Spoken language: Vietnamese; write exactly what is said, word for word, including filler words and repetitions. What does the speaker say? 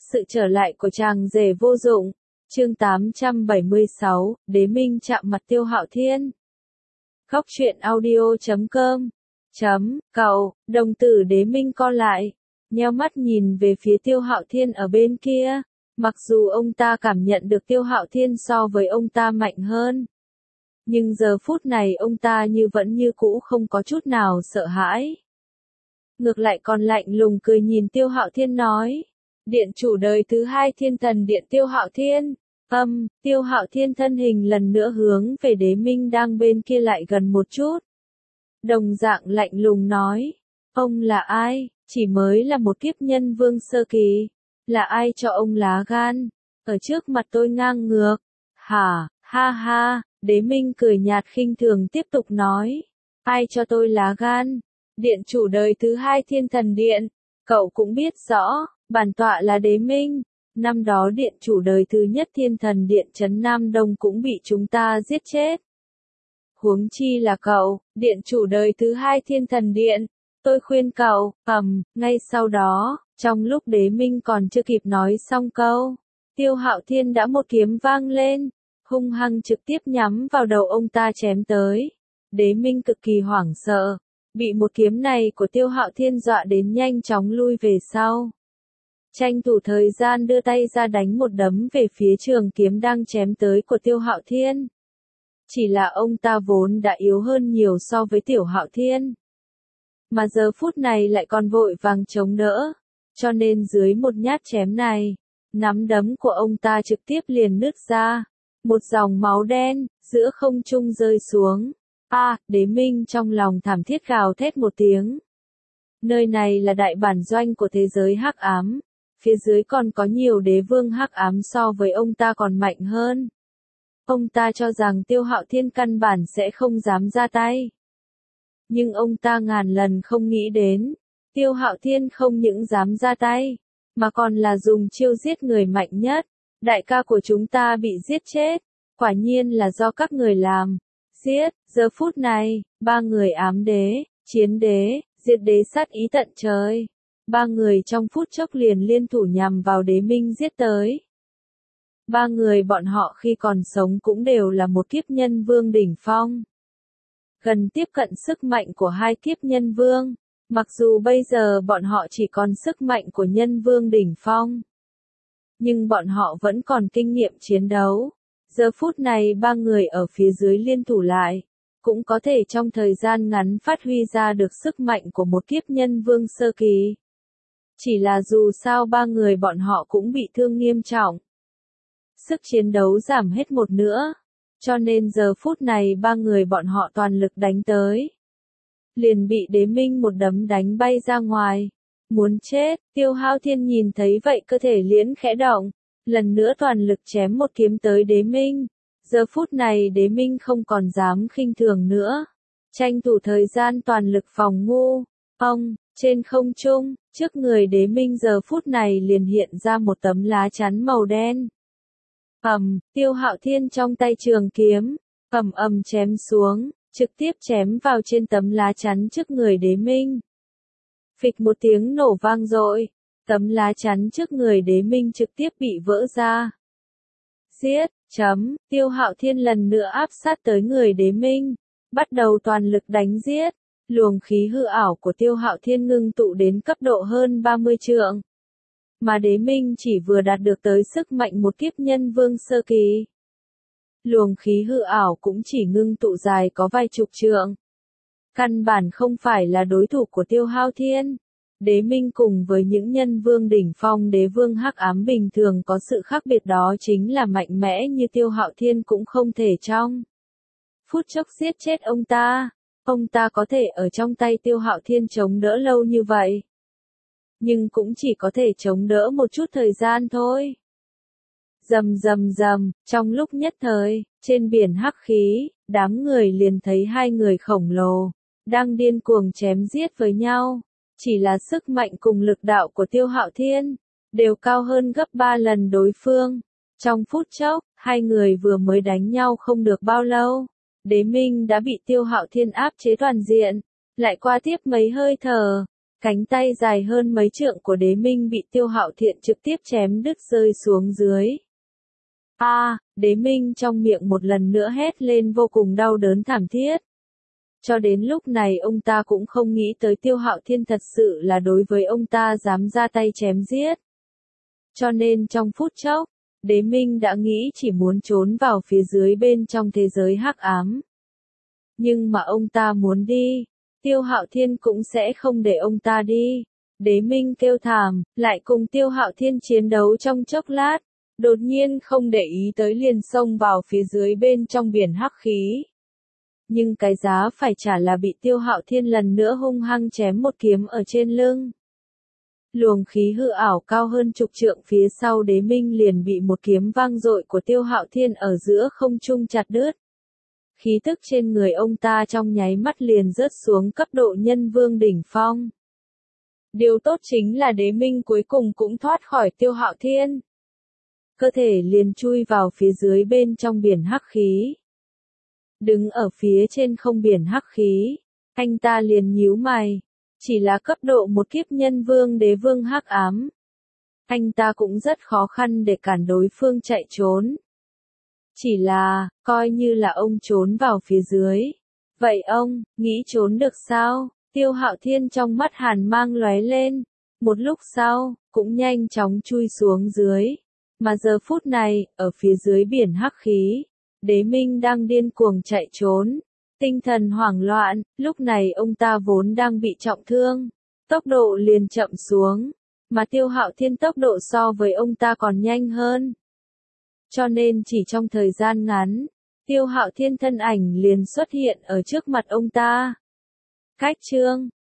sự trở lại của chàng rể vô dụng. Chương tám trăm bảy mươi sáu, Đế Minh chạm mặt Tiêu Hạo Thiên. Góc truyện audio chấm com. Chấm, cậu, đồng tử Đế Minh co lại, nheo mắt nhìn về phía Tiêu Hạo Thiên ở bên kia. Mặc dù ông ta cảm nhận được Tiêu Hạo Thiên so với ông ta mạnh hơn, nhưng giờ phút này ông ta như vẫn như cũ không có chút nào sợ hãi. Ngược lại còn lạnh lùng cười nhìn Tiêu Hạo Thiên nói, điện chủ đời thứ hai Thiên Thần Điện Tiêu Hạo Thiên. Âm, Tiêu Hạo Thiên thân hình lần nữa hướng về Đế Minh đang bên kia lại gần một chút. Đồng dạng lạnh lùng nói, ông là ai, chỉ mới là một kiếp nhân vương sơ kỳ, là ai cho ông lá gan, ở trước mặt tôi ngang ngược, hả, ha ha, Đế Minh cười nhạt khinh thường tiếp tục nói, ai cho tôi lá gan, điện chủ đời thứ hai Thiên Thần Điện, cậu cũng biết rõ, bản tọa là Đế Minh. Năm đó điện chủ đời thứ nhất Thiên Thần Điện Trấn Nam Đông cũng bị chúng ta giết chết. Huống chi là cậu, điện chủ đời thứ hai Thiên Thần Điện. Tôi khuyên cậu, ầm, ngay sau đó, trong lúc Đế Minh còn chưa kịp nói xong câu, Tiêu Hạo Thiên đã một kiếm vang lên, hung hăng trực tiếp nhắm vào đầu ông ta chém tới. Đế Minh cực kỳ hoảng sợ, bị một kiếm này của Tiêu Hạo Thiên dọa đến nhanh chóng lui về sau. Tranh thủ thời gian đưa tay ra đánh một đấm về phía trường kiếm đang chém tới của Tiêu Hạo Thiên. Chỉ là ông ta vốn đã yếu hơn nhiều so với Tiểu Hạo Thiên, mà giờ phút này lại còn vội vàng chống đỡ, cho nên dưới một nhát chém này, nắm đấm của ông ta trực tiếp liền nứt ra, một dòng máu đen giữa không trung rơi xuống. A, à, Đế Minh trong lòng thảm thiết gào thét một tiếng. Nơi này là đại bản doanh của thế giới hắc ám. Phía dưới còn có nhiều đế vương hắc ám so với ông ta còn mạnh hơn. Ông ta cho rằng Tiêu Hạo Thiên căn bản sẽ không dám ra tay. Nhưng ông ta ngàn lần không nghĩ đến, Tiêu Hạo Thiên không những dám ra tay, mà còn là dùng chiêu giết người mạnh nhất. Đại ca của chúng ta bị giết chết, quả nhiên là do các người làm. Giết, giờ phút này, ba người ám đế, chiến đế, diệt đế sát ý tận trời. Ba người trong phút chốc liền liên thủ nhằm vào Đế Minh giết tới. Ba người bọn họ khi còn sống cũng đều là một kiếp nhân vương đỉnh phong. Gần tiếp cận sức mạnh của hai kiếp nhân vương, mặc dù bây giờ bọn họ chỉ còn sức mạnh của nhân vương đỉnh phong, nhưng bọn họ vẫn còn kinh nghiệm chiến đấu. Giờ phút này ba người ở phía dưới liên thủ lại, cũng có thể trong thời gian ngắn phát huy ra được sức mạnh của một kiếp nhân vương sơ kỳ. Chỉ là dù sao ba người bọn họ cũng bị thương nghiêm trọng. Sức chiến đấu giảm hết một nữa. Cho nên giờ phút này ba người bọn họ toàn lực đánh tới. Liền bị Đế Minh một đấm đánh bay ra ngoài. Muốn chết, Tiêu Hạo Thiên nhìn thấy vậy cơ thể liễn khẽ động. Lần nữa toàn lực chém một kiếm tới Đế Minh. Giờ phút này Đế Minh không còn dám khinh thường nữa. Tranh thủ thời gian toàn lực phòng ngu. Ông, trên không trung, trước người Đế Minh giờ phút này liền hiện ra một tấm lá chắn màu đen. Ầm, Tiêu Hạo Thiên trong tay trường kiếm, ầm ầm chém xuống, trực tiếp chém vào trên tấm lá chắn trước người Đế Minh. Phịch một tiếng nổ vang dội, tấm lá chắn trước người Đế Minh trực tiếp bị vỡ ra. Giết, chấm, Tiêu Hạo Thiên lần nữa áp sát tới người Đế Minh, bắt đầu toàn lực đánh giết. Luồng khí hư ảo của Tiêu Hạo Thiên ngưng tụ đến cấp độ hơn ba mươi trượng. Mà Đế Minh chỉ vừa đạt được tới sức mạnh một kiếp nhân vương sơ kỳ. Luồng khí hư ảo cũng chỉ ngưng tụ dài có vài chục trượng. Căn bản không phải là đối thủ của Tiêu Hạo Thiên. Đế Minh cùng với những nhân vương đỉnh phong đế vương hắc ám bình thường có sự khác biệt đó chính là mạnh mẽ như Tiêu Hạo Thiên cũng không thể trong phút chốc giết chết ông ta. Ông ta có thể ở trong tay Tiêu Hạo Thiên chống đỡ lâu như vậy, nhưng cũng chỉ có thể chống đỡ một chút thời gian thôi. Rầm rầm rầm, trong lúc nhất thời, trên biển hắc khí, đám người liền thấy hai người khổng lồ đang điên cuồng chém giết với nhau. Chỉ là sức mạnh cùng lực đạo của Tiêu Hạo Thiên đều cao hơn gấp ba lần đối phương. Trong phút chốc, hai người vừa mới đánh nhau không được bao lâu, Đế Minh đã bị Tiêu Hạo Thiên áp chế toàn diện, lại qua tiếp mấy hơi thở, Cánh tay dài hơn mấy trượng của Đế Minh bị Tiêu Hạo Thiện trực tiếp chém đứt rơi xuống dưới. A, à, Đế Minh trong miệng một lần nữa hét lên vô cùng đau đớn thảm thiết. Cho đến lúc này ông ta cũng không nghĩ tới Tiêu Hạo Thiên thật sự là đối với ông ta dám ra tay chém giết. Cho nên trong phút chốc, Đế Minh đã nghĩ chỉ muốn trốn vào phía dưới bên trong thế giới hắc ám. Nhưng mà ông ta muốn đi, Tiêu Hạo Thiên cũng sẽ không để ông ta đi. Đế Minh kêu thảm, lại cùng Tiêu Hạo Thiên chiến đấu trong chốc lát, đột nhiên không để ý tới liền xông vào phía dưới bên trong biển hắc khí. Nhưng cái giá phải trả là bị Tiêu Hạo Thiên lần nữa hung hăng chém một kiếm ở trên lưng. Luồng khí hư ảo cao hơn chục trượng phía sau Đế Minh liền bị một kiếm vang dội của Tiêu Hạo Thiên ở giữa không trung chặt đứt. Khí tức trên người ông ta trong nháy mắt liền rớt xuống cấp độ nhân vương đỉnh phong. Điều tốt chính là Đế Minh cuối cùng cũng thoát khỏi Tiêu Hạo Thiên. Cơ thể liền chui vào phía dưới bên trong biển hắc khí. Đứng ở phía trên không biển hắc khí, anh ta liền nhíu mày. Chỉ là cấp độ một kiếp nhân vương đế vương hắc ám. Anh ta cũng rất khó khăn để cản đối phương chạy trốn. Chỉ là, coi như là ông trốn vào phía dưới. Vậy ông, nghĩ trốn được sao? Tiêu Hạo Thiên trong mắt hàn mang lóe lên. Một lúc sau, cũng nhanh chóng chui xuống dưới. Mà giờ phút này, ở phía dưới biển hắc khí, Đế Minh đang điên cuồng chạy trốn. Tinh thần hoảng loạn, lúc này ông ta vốn đang bị trọng thương. Tốc độ liền chậm xuống. Mà Tiêu Hạo Thiên tốc độ so với ông ta còn nhanh hơn. Cho nên chỉ trong thời gian ngắn, Tiêu Hạo Thiên thân ảnh liền xuất hiện ở trước mặt ông ta. Cách chương